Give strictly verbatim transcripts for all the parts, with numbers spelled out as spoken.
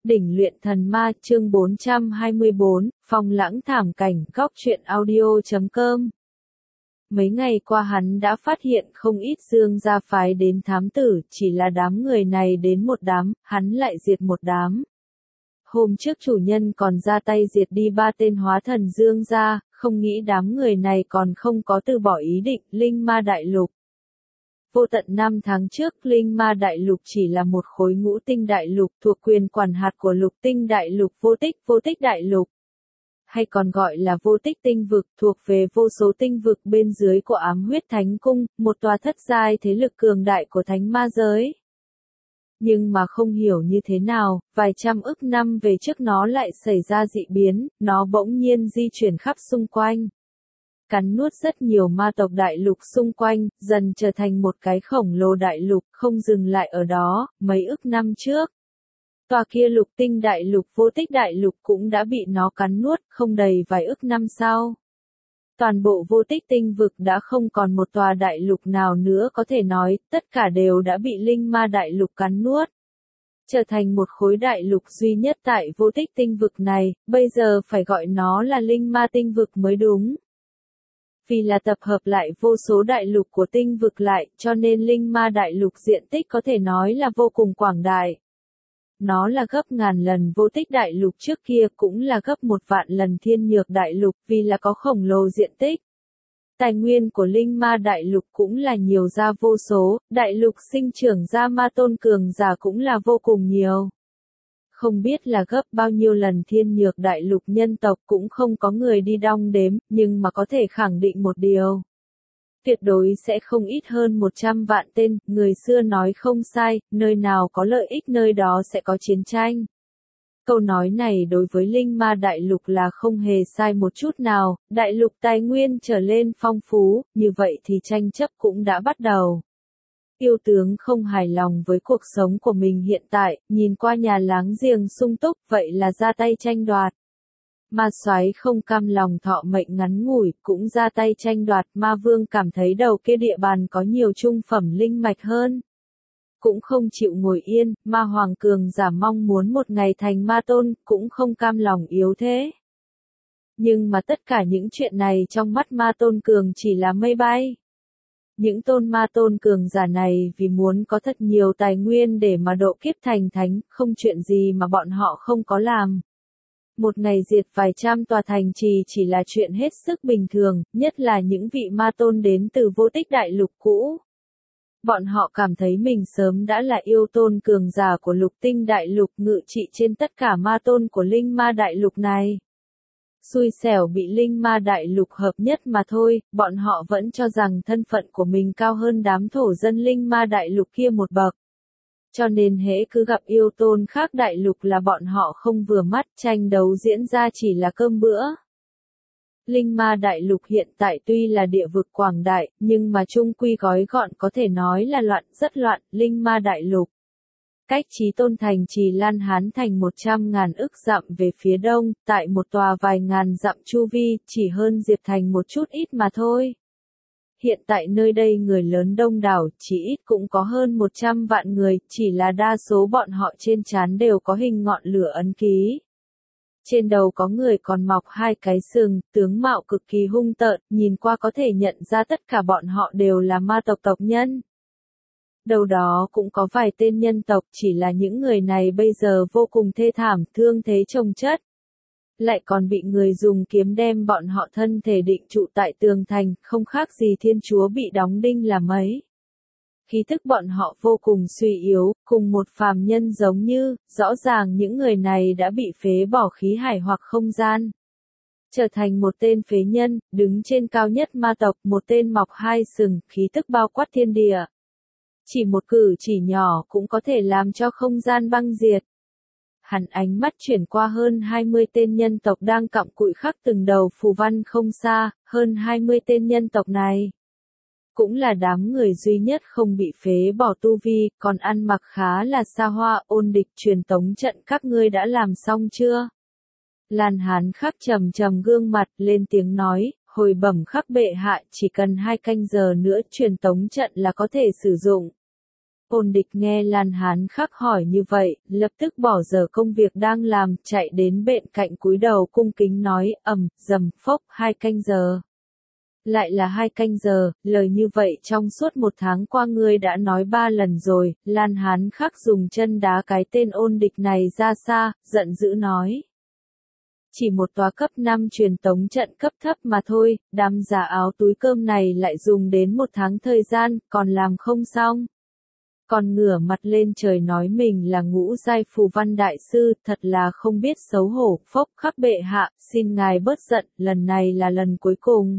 Đỉnh luyện thần ma chương bốn trăm hai mươi bốn, phong lãng thảm cảnh, góc truyện audio.com. Mấy ngày qua hắn đã phát hiện không ít Dương gia phái đến thám tử, chỉ là đám người này đến một đám, hắn lại diệt một đám. Hôm trước chủ nhân còn ra tay diệt đi ba tên hóa thần Dương gia, không nghĩ đám người này còn không có từ bỏ ý định, Linh Ma Đại Lục. Vô tận năm tháng trước, Linh Ma Đại Lục chỉ là một khối ngũ tinh đại lục thuộc quyền quản hạt của lục tinh đại lục vô tích, vô tích đại lục. Hay còn gọi là vô tích tinh vực, thuộc về vô số tinh vực bên dưới của ám huyết thánh cung, một tòa thất giai thế lực cường đại của thánh ma giới. Nhưng mà không hiểu như thế nào, vài trăm ức năm về trước nó lại xảy ra dị biến, nó bỗng nhiên di chuyển khắp xung quanh. Cắn nuốt rất nhiều ma tộc đại lục xung quanh, dần trở thành một cái khổng lồ đại lục, không dừng lại ở đó, mấy ức năm trước. Tòa kia lục tinh đại lục vô tích đại lục cũng đã bị nó cắn nuốt, không đầy vài ức năm sau. Toàn bộ vô tích tinh vực đã không còn một tòa đại lục nào nữa có thể nói, tất cả đều đã bị Linh Ma Đại Lục cắn nuốt. Trở thành một khối đại lục duy nhất tại vô tích tinh vực này, bây giờ phải gọi nó là Linh Ma tinh vực mới đúng. Vì là tập hợp lại vô số đại lục của tinh vực lại, cho nên Linh Ma Đại Lục diện tích có thể nói là vô cùng quảng đại. Nó là gấp ngàn lần vô tích đại lục trước kia, cũng là gấp một vạn lần thiên nhược đại lục, vì là có khổng lồ diện tích. Tài nguyên của Linh Ma Đại Lục cũng là nhiều ra vô số, đại lục sinh trưởng ra ma tôn cường giả cũng là vô cùng nhiều. Không biết là gấp bao nhiêu lần thiên nhược đại lục nhân tộc cũng không có người đi đong đếm, nhưng mà có thể khẳng định một điều. Tuyệt đối sẽ không ít hơn một trăm vạn tên, người xưa nói không sai, nơi nào có lợi ích nơi đó sẽ có chiến tranh. Câu nói này đối với Linh Ma Đại Lục là không hề sai một chút nào, đại lục tài nguyên trở lên phong phú, như vậy thì tranh chấp cũng đã bắt đầu. Yêu tướng không hài lòng với cuộc sống của mình hiện tại, nhìn qua nhà láng giềng sung túc, vậy là ra tay tranh đoạt. Ma soái không cam lòng thọ mệnh ngắn ngủi, cũng ra tay tranh đoạt. Ma vương cảm thấy đầu kia địa bàn có nhiều trung phẩm linh mạch hơn. Cũng không chịu ngồi yên, ma hoàng cường giả mong muốn một ngày thành ma tôn, cũng không cam lòng yếu thế. Nhưng mà tất cả những chuyện này trong mắt ma tôn cường chỉ là mây bay. Những tôn ma tôn cường giả này vì muốn có thật nhiều tài nguyên để mà độ kiếp thành thánh, không chuyện gì mà bọn họ không có làm. Một ngày diệt vài trăm tòa thành trì chỉ, chỉ là chuyện hết sức bình thường, nhất là những vị ma tôn đến từ vô tích đại lục cũ. Bọn họ cảm thấy mình sớm đã là yêu tôn cường giả của lục tinh đại lục, ngự trị trên tất cả ma tôn của Linh Ma Đại Lục này. Xui xẻo bị Linh Ma Đại Lục hợp nhất mà thôi, bọn họ vẫn cho rằng thân phận của mình cao hơn đám thổ dân Linh Ma Đại Lục kia một bậc. Cho nên hễ cứ gặp yêu tôn khác đại lục là bọn họ không vừa mắt, tranh đấu diễn ra chỉ là cơm bữa. Linh Ma Đại Lục hiện tại tuy là địa vực quảng đại, nhưng mà chung quy gói gọn có thể nói là loạn, rất loạn. Linh Ma Đại Lục cách Chí Tôn thành trì Lan Hán thành một trăm ngàn ức dặm về phía đông, tại một tòa vài ngàn dặm chu vi, chỉ hơn Diệp Thành một chút ít mà thôi. Hiện tại nơi đây người lớn đông đảo, chỉ ít cũng có hơn một trăm vạn người, chỉ là đa số bọn họ trên trán đều có hình ngọn lửa ấn ký. Trên đầu có người còn mọc hai cái sừng, tướng mạo cực kỳ hung tợn, nhìn qua có thể nhận ra tất cả bọn họ đều là ma tộc tộc nhân. Đâu đó cũng có vài tên nhân tộc, chỉ là những người này bây giờ vô cùng thê thảm, thương thế chồng chất. Lại còn bị người dùng kiếm đem bọn họ thân thể định trụ tại tường thành, không khác gì thiên chúa bị đóng đinh là mấy. Khí thức bọn họ vô cùng suy yếu, cùng một phàm nhân giống như, rõ ràng những người này đã bị phế bỏ khí hải hoặc không gian. Trở thành một tên phế nhân, đứng trên cao nhất ma tộc, một tên mọc hai sừng, khí tức bao quát thiên địa. Chỉ một cử chỉ nhỏ cũng có thể làm cho không gian băng diệt. Hắn ánh mắt chuyển qua hơn hai mươi tên nhân tộc đang cặm cụi khắc từng đầu phù văn không xa, hơn hai mươi tên nhân tộc này. Cũng là đám người duy nhất không bị phế bỏ tu vi, còn ăn mặc khá là xa hoa, ôn địch truyền tống trận các ngươi đã làm xong chưa? Lan Hán khắc trầm trầm gương mặt, lên tiếng nói, hồi bẩm khắc bệ hạ, chỉ cần hai canh giờ nữa truyền tống trận là có thể sử dụng. Ôn địch nghe Lan Hán Khắc hỏi như vậy, lập tức bỏ dở công việc đang làm, chạy đến bên cạnh cúi đầu cung kính nói, ầm, dầm, phốc, hai canh giờ. Lại là hai canh giờ, lời như vậy trong suốt một tháng qua ngươi đã nói ba lần rồi. Lan Hán Khắc dùng chân đá cái tên ôn địch này ra xa, giận dữ nói. Chỉ một tòa cấp năm truyền tống trận cấp thấp mà thôi, đám giả áo túi cơm này lại dùng đến một tháng thời gian, còn làm không xong. Còn ngửa mặt lên trời nói mình là ngũ giai phù văn đại sư, thật là không biết xấu hổ. Phốc khắc bệ hạ, xin ngài bớt giận, lần này là lần cuối cùng.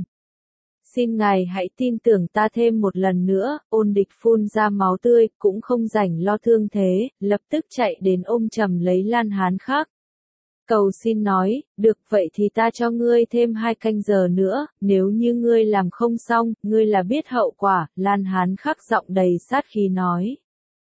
Xin ngài hãy tin tưởng ta thêm một lần nữa. Ôn địch phun ra máu tươi, cũng không rảnh lo thương thế, lập tức chạy đến ôm chầm lấy Lan Hán Khắc. Cầu xin nói, được vậy thì ta cho ngươi thêm hai canh giờ nữa, nếu như ngươi làm không xong, ngươi là biết hậu quả. Lan Hán Khắc giọng đầy sát khí nói.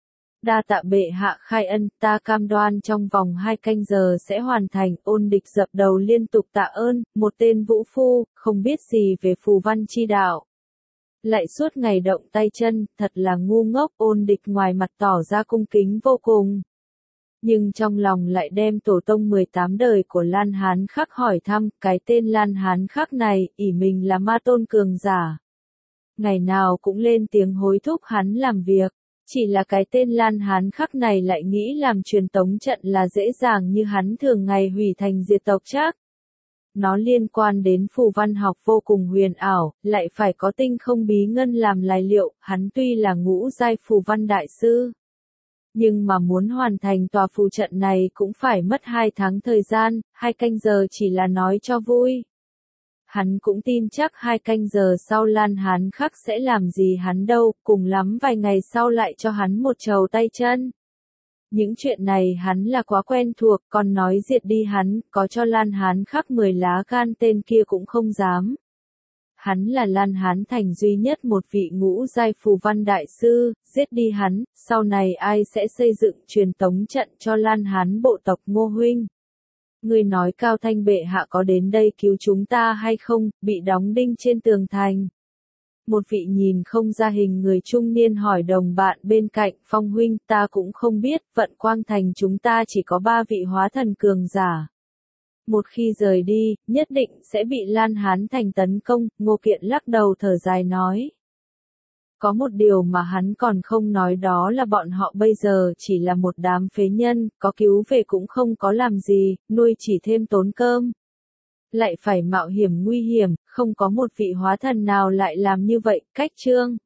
Đa tạ bệ hạ khai ân, ta cam đoan trong vòng hai canh giờ sẽ hoàn thành. Ôn địch dập đầu liên tục tạ ơn, một tên vũ phu, không biết gì về phù văn chi đạo. Lại suốt ngày động tay chân, thật là ngu ngốc. Ôn địch ngoài mặt tỏ ra cung kính vô cùng. Nhưng trong lòng lại đem tổ tông mười tám đời của Lan Hán Khắc hỏi thăm, cái tên Lan Hán Khắc này, ỷ mình là ma tôn cường giả. Ngày nào cũng lên tiếng hối thúc hắn làm việc. Chỉ là cái tên Lan Hán Khắc này lại nghĩ làm truyền tống trận là dễ dàng như hắn thường ngày hủy thành diệt tộc chắc. Nó liên quan đến phù văn học vô cùng huyền ảo, lại phải có tinh không bí ngân làm tài liệu, hắn tuy là ngũ giai phù văn đại sư. Nhưng mà muốn hoàn thành tòa phù trận này cũng phải mất hai tháng thời gian, hai canh giờ chỉ là nói cho vui. Hắn cũng tin chắc hai canh giờ sau Lan Hán Khắc sẽ làm gì hắn đâu, cùng lắm vài ngày sau lại cho hắn một trầu tay chân. Những chuyện này hắn là quá quen thuộc, còn nói diệt đi hắn, có cho Lan Hán Khắc mười lá gan tên kia cũng không dám. Hắn là Lan Hán thành duy nhất một vị ngũ giai phù văn đại sư, giết đi hắn, sau này ai sẽ xây dựng truyền tống trận cho Lan Hán bộ tộc Ngô huynh? Ngươi nói Cao Thanh bệ hạ có đến đây cứu chúng ta hay không, bị đóng đinh trên tường thành. Một vị nhìn không ra hình người trung niên hỏi đồng bạn bên cạnh, Phong huynh, ta cũng không biết, vận quang thành chúng ta chỉ có ba vị hóa thần cường giả. Một khi rời đi, nhất định sẽ bị Lan Hán thành tấn công. Ngô Kiện lắc đầu thở dài nói. Có một điều mà hắn còn không nói, đó là bọn họ bây giờ chỉ là một đám phế nhân, có cứu về cũng không có làm gì, nuôi chỉ thêm tốn cơm. Lại phải mạo hiểm nguy hiểm, không có một vị hóa thần nào lại làm như vậy. Cách chương